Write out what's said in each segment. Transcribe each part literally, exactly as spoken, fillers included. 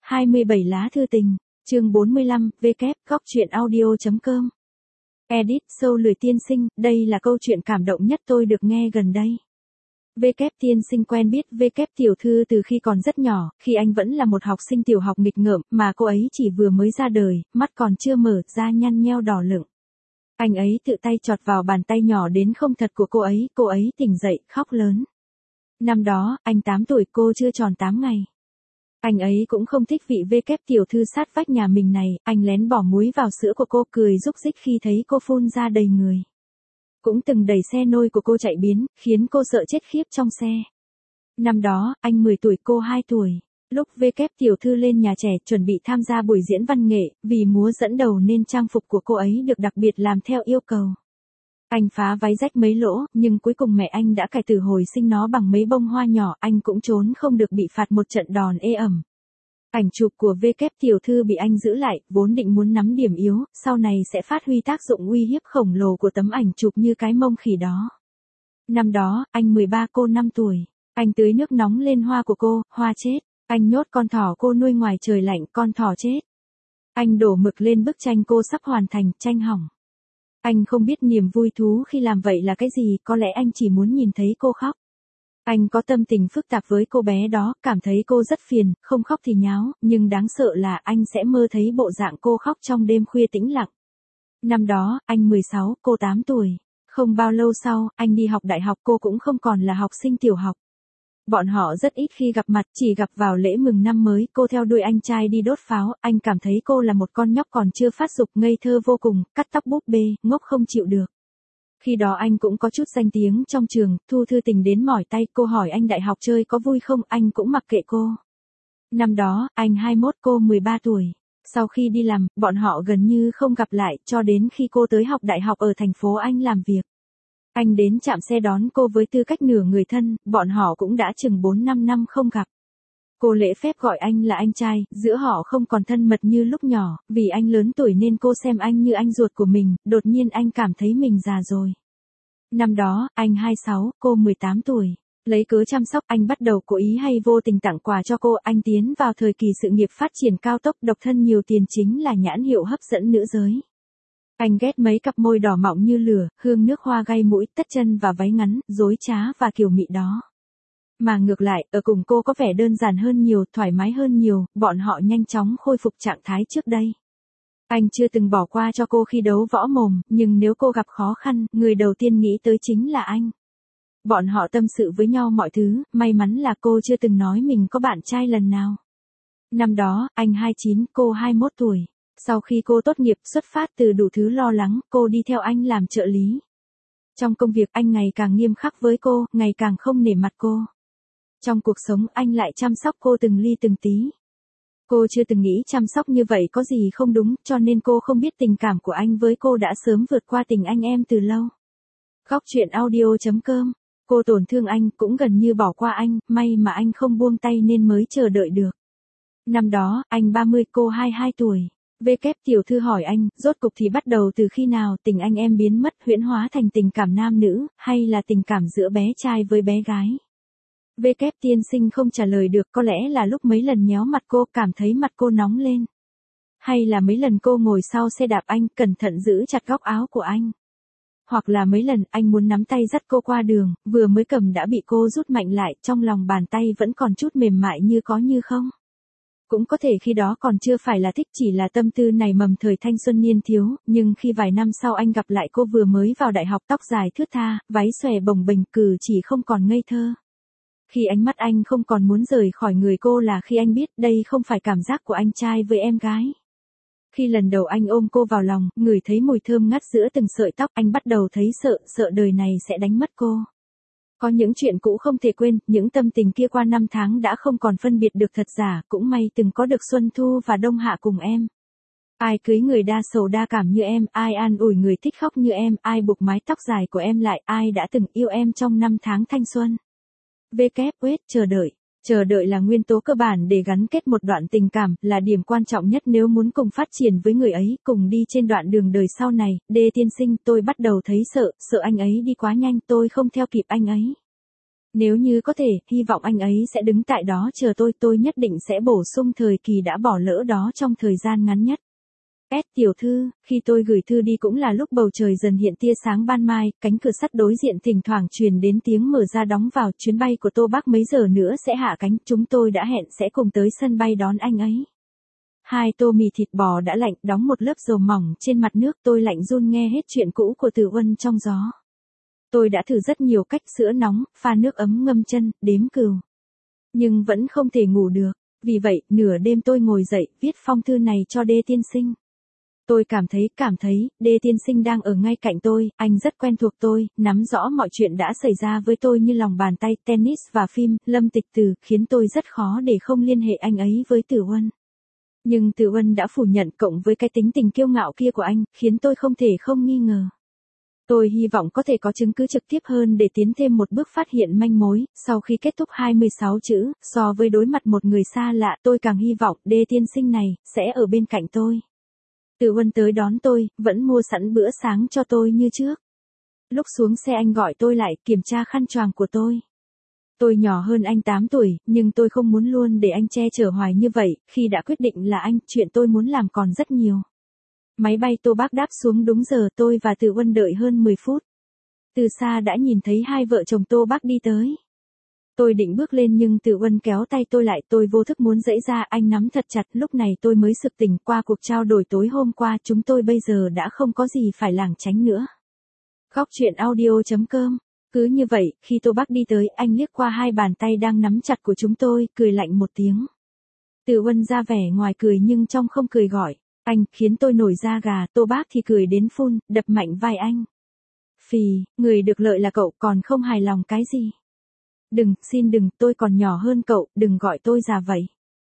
hai mươi bảy lá thư tình, chương bốn mươi lăm, W góc truyện audio chấm com. Edit Sâu Lười tiên sinh, đây là câu chuyện cảm động nhất tôi được nghe gần đây. W tiên sinh quen biết W tiểu thư từ khi còn rất nhỏ, khi anh vẫn là một học sinh tiểu học nghịch ngợm, mà cô ấy chỉ vừa mới ra đời, mắt còn chưa mở, da nhăn nheo đỏ lựng. Anh ấy tự tay chọt vào bàn tay nhỏ đến không thật của cô ấy, cô ấy tỉnh dậy, khóc lớn. Năm đó, anh tám tuổi, cô chưa tròn tám ngày. Anh ấy cũng không thích vị W tiểu thư sát vách nhà mình này, anh lén bỏ muối vào sữa của cô, cười rúc rích khi thấy cô phun ra đầy người. Cũng từng đẩy xe nôi của cô chạy biến, khiến cô sợ chết khiếp trong xe. Năm đó, anh mười tuổi, cô hai tuổi. Lúc W tiểu thư lên nhà trẻ chuẩn bị tham gia buổi diễn văn nghệ, vì múa dẫn đầu nên trang phục của cô ấy được đặc biệt làm theo yêu cầu. Anh phá váy rách mấy lỗ, nhưng cuối cùng mẹ anh đã cải tử hồi sinh nó bằng mấy bông hoa nhỏ, anh cũng trốn không được bị phạt một trận đòn ê ẩm. Ảnh chụp của W tiểu thư bị anh giữ lại, vốn định muốn nắm điểm yếu, sau này sẽ phát huy tác dụng uy hiếp khổng lồ của tấm ảnh chụp như cái mông khỉ đó. Năm đó, anh mười ba, cô năm tuổi. Anh tưới nước nóng lên hoa của cô, hoa chết. Anh nhốt con thỏ cô nuôi ngoài trời lạnh, con thỏ chết. Anh đổ mực lên bức tranh cô sắp hoàn thành, tranh hỏng. Anh không biết niềm vui thú khi làm vậy là cái gì, có lẽ anh chỉ muốn nhìn thấy cô khóc. Anh có tâm tình phức tạp với cô bé đó, cảm thấy cô rất phiền, không khóc thì nháo, nhưng đáng sợ là anh sẽ mơ thấy bộ dạng cô khóc trong đêm khuya tĩnh lặng. Năm đó, anh mười sáu, cô tám tuổi. Không bao lâu sau, anh đi học đại học, cô cũng không còn là học sinh tiểu học. Bọn họ rất ít khi gặp mặt, chỉ gặp vào lễ mừng năm mới, cô theo đuôi anh trai đi đốt pháo, anh cảm thấy cô là một con nhóc còn chưa phát dục, ngây thơ vô cùng, cắt tóc búp bê, ngốc không chịu được. Khi đó anh cũng có chút danh tiếng trong trường, thu thư tình đến mỏi tay, cô hỏi anh đại học chơi có vui không, anh cũng mặc kệ cô. Năm đó, anh hai mươi mốt, cô mười ba tuổi. Sau khi đi làm, bọn họ gần như không gặp lại, cho đến khi cô tới học đại học ở thành phố Anh làm việc. Anh đến trạm xe đón cô với tư cách nửa người thân, bọn họ cũng đã chừng bốn năm năm không gặp. Cô lễ phép gọi anh là anh trai, giữa họ không còn thân mật như lúc nhỏ, vì anh lớn tuổi nên cô xem anh như anh ruột của mình, đột nhiên anh cảm thấy mình già rồi. Năm đó, anh hai mươi sáu, cô mười tám tuổi. Lấy cớ chăm sóc, anh bắt đầu cố ý hay vô tình tặng quà cho cô, anh tiến vào thời kỳ sự nghiệp phát triển cao tốc, độc thân nhiều tiền chính là nhãn hiệu hấp dẫn nữ giới. Anh ghét mấy cặp môi đỏ mọng như lửa, hương nước hoa gây mũi, tất chân và váy ngắn, dối trá và kiều mị đó. Mà ngược lại, ở cùng cô có vẻ đơn giản hơn nhiều, thoải mái hơn nhiều, bọn họ nhanh chóng khôi phục trạng thái trước đây. Anh chưa từng bỏ qua cho cô khi đấu võ mồm, nhưng nếu cô gặp khó khăn, người đầu tiên nghĩ tới chính là anh. Bọn họ tâm sự với nhau mọi thứ, may mắn là cô chưa từng nói mình có bạn trai lần nào. Năm đó, anh hai mươi chín, cô hai mươi mốt tuổi. Sau khi cô tốt nghiệp, xuất phát từ đủ thứ lo lắng, cô đi theo anh làm trợ lý. Trong công việc, anh ngày càng nghiêm khắc với cô, ngày càng không nể mặt cô. Trong cuộc sống, anh lại chăm sóc cô từng ly từng tí. Cô chưa từng nghĩ chăm sóc như vậy có gì không đúng, cho nên cô không biết tình cảm của anh với cô đã sớm vượt qua tình anh em từ lâu. Góc truyện audio chấm com. Cô tổn thương anh, cũng gần như bỏ qua anh, may mà anh không buông tay nên mới chờ đợi được. Năm đó, anh ba mươi, cô hai mươi hai tuổi. W tiểu thư hỏi anh, rốt cục thì bắt đầu từ khi nào tình anh em biến mất, huyễn hóa thành tình cảm nam nữ, hay là tình cảm giữa bé trai với bé gái? W tiên sinh không trả lời được, có lẽ là lúc mấy lần nhéo mặt cô, cảm thấy mặt cô nóng lên. Hay là mấy lần cô ngồi sau xe đạp anh, cẩn thận giữ chặt góc áo của anh. Hoặc là mấy lần anh muốn nắm tay dắt cô qua đường, vừa mới cầm đã bị cô rút mạnh lại, trong lòng bàn tay vẫn còn chút mềm mại như có như không. Cũng có thể khi đó còn chưa phải là thích, chỉ là tâm tư này mầm thời thanh xuân niên thiếu, nhưng khi vài năm sau anh gặp lại cô vừa mới vào đại học, tóc dài thướt tha, váy xòe bồng bềnh, cử chỉ không còn ngây thơ. Khi ánh mắt anh không còn muốn rời khỏi người cô là khi anh biết đây không phải cảm giác của anh trai với em gái. Khi lần đầu anh ôm cô vào lòng, ngửi thấy mùi thơm ngát giữa từng sợi tóc, anh bắt đầu thấy sợ, sợ đời này sẽ đánh mất cô. Có những chuyện cũ không thể quên, những tâm tình kia qua năm tháng đã không còn phân biệt được thật giả, cũng may từng có được xuân thu và đông hạ cùng em. Ai cưới người đa sầu đa cảm như em, ai an ủi người thích khóc như em, ai buộc mái tóc dài của em lại, ai đã từng yêu em trong năm tháng thanh xuân. W wait, chờ đợi. Chờ đợi là nguyên tố cơ bản để gắn kết một đoạn tình cảm, là điểm quan trọng nhất nếu muốn cùng phát triển với người ấy, cùng đi trên đoạn đường đời sau này. D tiên sinh, tôi bắt đầu thấy sợ, sợ anh ấy đi quá nhanh, tôi không theo kịp anh ấy. Nếu như có thể, hy vọng anh ấy sẽ đứng tại đó chờ tôi, tôi nhất định sẽ bổ sung thời kỳ đã bỏ lỡ đó trong thời gian ngắn nhất. S tiểu thư, khi tôi gửi thư đi cũng là lúc bầu trời dần hiện tia sáng ban mai, cánh cửa sắt đối diện thỉnh thoảng truyền đến tiếng mở ra đóng vào, chuyến bay của Tô Bác mấy giờ nữa sẽ hạ cánh, chúng tôi đã hẹn sẽ cùng tới sân bay đón anh ấy. Hai tô mì thịt bò đã lạnh, đóng một lớp dầu mỏng trên mặt nước, tôi lạnh run nghe hết chuyện cũ của Tử Uân trong gió. Tôi đã thử rất nhiều cách, sữa nóng, pha nước ấm ngâm chân, đếm cừu. Nhưng vẫn không thể ngủ được, vì vậy, nửa đêm tôi ngồi dậy, viết phong thư này cho Đê tiên sinh. Tôi cảm thấy, cảm thấy, Đê tiên sinh đang ở ngay cạnh tôi, anh rất quen thuộc tôi, nắm rõ mọi chuyện đã xảy ra với tôi như lòng bàn tay, tennis và phim, Lâm Tịch Từ, khiến tôi rất khó để không liên hệ anh ấy với Tử Uân. Nhưng Tử Uân đã phủ nhận, cộng với cái tính tình kiêu ngạo kia của anh, khiến tôi không thể không nghi ngờ. Tôi hy vọng có thể có chứng cứ trực tiếp hơn để tiến thêm một bước phát hiện manh mối, sau khi kết thúc hai mươi sáu chữ, so với đối mặt một người xa lạ, tôi càng hy vọng Đê tiên sinh này sẽ ở bên cạnh tôi. Tử Uân tới đón tôi, vẫn mua sẵn bữa sáng cho tôi như trước. Lúc xuống xe anh gọi tôi lại, kiểm tra khăn choàng của tôi. Tôi nhỏ hơn anh tám tuổi, nhưng tôi không muốn luôn để anh che chở hoài như vậy, khi đã quyết định là anh, chuyện tôi muốn làm còn rất nhiều. Máy bay Tô Bác đáp xuống đúng giờ, tôi và Tử Uân đợi hơn mười phút. Từ xa đã nhìn thấy hai vợ chồng Tô Bác đi tới. Tôi định bước lên nhưng Tử Uân kéo tay tôi lại, tôi vô thức muốn giãy ra, anh nắm thật chặt, lúc này tôi mới sực tỉnh, qua cuộc trao đổi tối hôm qua, chúng tôi bây giờ đã không có gì phải lảng tránh nữa. Góc truyện audio chấm com. Cứ như vậy, khi Tô Bác đi tới, anh liếc qua hai bàn tay đang nắm chặt của chúng tôi, cười lạnh một tiếng. Tử Uân ra vẻ ngoài cười nhưng trong không cười gọi. Anh, khiến tôi nổi da gà, Tô Bác thì cười đến phun, đập mạnh vai anh. Phì, người được lợi là cậu, còn không hài lòng cái gì? Đừng, xin đừng, tôi còn nhỏ hơn cậu, đừng gọi tôi già vậy.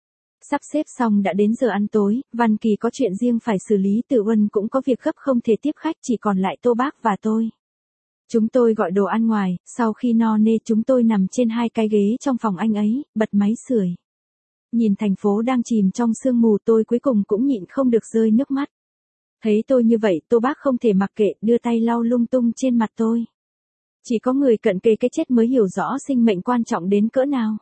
Sắp xếp xong đã đến giờ ăn tối, Văn Kỳ có chuyện riêng phải xử lý, Tử Uân cũng có việc gấp không thể tiếp khách, chỉ còn lại Tô Bác và tôi. Chúng tôi gọi đồ ăn ngoài, sau khi no nê chúng tôi nằm trên hai cái ghế trong phòng anh ấy, bật máy sưởi. Nhìn thành phố đang chìm trong sương mù, tôi cuối cùng cũng nhịn không được rơi nước mắt. Thấy tôi như vậy, Tô Bác không thể mặc kệ, đưa tay lau lung tung trên mặt tôi. Chỉ có người cận kề cái chết mới hiểu rõ sinh mệnh quan trọng đến cỡ nào.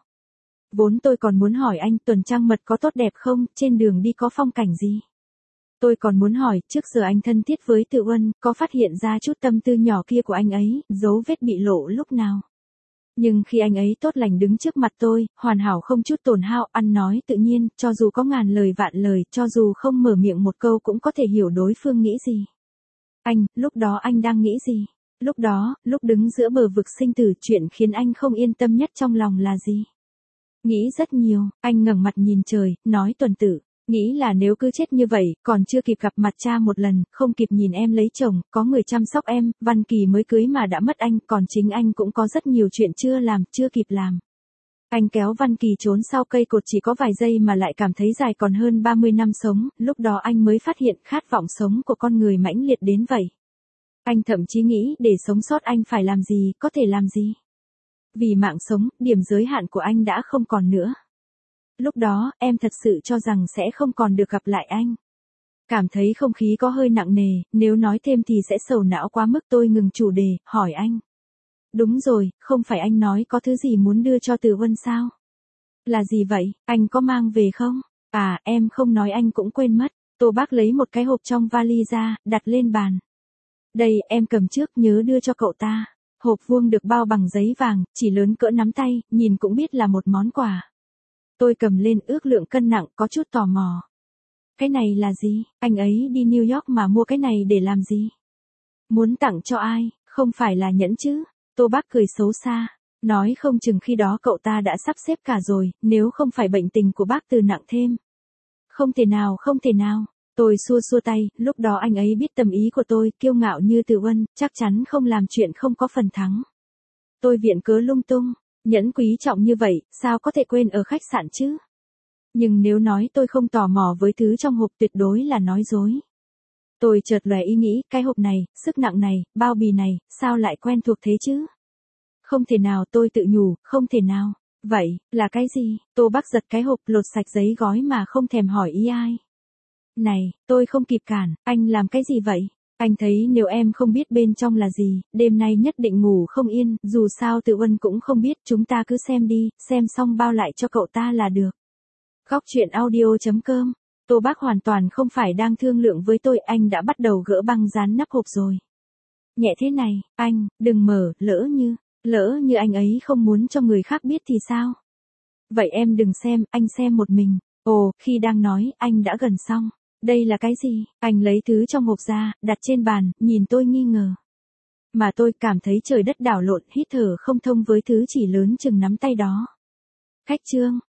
Vốn tôi còn muốn hỏi anh, tuần trăng mật có tốt đẹp không, trên đường đi có phong cảnh gì? Tôi còn muốn hỏi, trước giờ anh thân thiết với Tử Uân, có phát hiện ra chút tâm tư nhỏ kia của anh ấy, dấu vết bị lộ lúc nào? Nhưng khi anh ấy tốt lành đứng trước mặt tôi, hoàn hảo không chút tổn hao, ăn nói tự nhiên, cho dù có ngàn lời vạn lời, cho dù không mở miệng một câu cũng có thể hiểu đối phương nghĩ gì. Anh, lúc đó anh đang nghĩ gì? Lúc đó, lúc đứng giữa bờ vực sinh tử, chuyện khiến anh không yên tâm nhất trong lòng là gì? Nghĩ rất nhiều, anh ngẩng mặt nhìn trời, nói Tuần Tử. Nghĩ là nếu cứ chết như vậy, còn chưa kịp gặp mặt cha một lần, không kịp nhìn em lấy chồng, có người chăm sóc em, Văn Kỳ mới cưới mà đã mất anh, còn chính anh cũng có rất nhiều chuyện chưa làm, chưa kịp làm. Anh kéo Văn Kỳ trốn sau cây cột chỉ có vài giây mà lại cảm thấy dài còn hơn ba mươi năm sống, lúc đó anh mới phát hiện khát vọng sống của con người mãnh liệt đến vậy. Anh thậm chí nghĩ để sống sót anh phải làm gì, có thể làm gì. Vì mạng sống, điểm giới hạn của anh đã không còn nữa. Lúc đó, em thật sự cho rằng sẽ không còn được gặp lại anh. Cảm thấy không khí có hơi nặng nề, nếu nói thêm thì sẽ sầu não quá mức, tôi ngừng chủ đề, hỏi anh. Đúng rồi, không phải anh nói có thứ gì muốn đưa cho Tử Uân sao? Là gì vậy, anh có mang về không? À, em không nói anh cũng quên mất. Tô Bác lấy một cái hộp trong vali ra, đặt lên bàn. Đây, em cầm trước, nhớ đưa cho cậu ta. Hộp vuông được bao bằng giấy vàng, chỉ lớn cỡ nắm tay, nhìn cũng biết là một món quà. Tôi cầm lên, ước lượng cân nặng, có chút tò mò. Cái này là gì? Anh ấy đi New York mà mua cái này để làm gì? Muốn tặng cho ai? Không phải là nhẫn chứ? Tô Bác cười xấu xa. Nói không chừng khi đó cậu ta đã sắp xếp cả rồi, nếu không phải bệnh tình của bác Từ nặng thêm. Không thể nào, không thể nào. Tôi xua xua tay, lúc đó anh ấy biết tâm ý của tôi, kiêu ngạo như Tử Uân, chắc chắn không làm chuyện không có phần thắng. Tôi viện cớ lung tung. Nhẫn quý trọng như vậy, sao có thể quên ở khách sạn chứ? Nhưng nếu nói tôi không tò mò với thứ trong hộp tuyệt đối là nói dối. Tôi chợt lóe ý nghĩ, cái hộp này, sức nặng này, bao bì này, sao lại quen thuộc thế chứ? Không thể nào, tôi tự nhủ, không thể nào. Vậy, là cái gì? Tô Bác giật cái hộp, lột sạch giấy gói mà không thèm hỏi ý ai. Này, tôi không kịp cản, anh làm cái gì vậy? Anh thấy nếu em không biết bên trong là gì, đêm nay nhất định ngủ không yên, dù sao Tự Uân cũng không biết, chúng ta cứ xem đi, xem xong bao lại cho cậu ta là được. Góc chuyện audio chấm com. Tô Bác hoàn toàn không phải đang thương lượng với tôi, anh đã bắt đầu gỡ băng dán nắp hộp rồi. Nhẹ thế này, anh, đừng mở, lỡ như, lỡ như anh ấy không muốn cho người khác biết thì sao? Vậy em đừng xem, anh xem một mình. Ồ, khi đang nói, anh đã gần xong. Đây là cái gì? Anh lấy thứ trong hộp ra, đặt trên bàn, nhìn tôi nghi ngờ. Mà tôi cảm thấy trời đất đảo lộn, hít thở không thông với thứ chỉ lớn chừng nắm tay đó. Khách trương,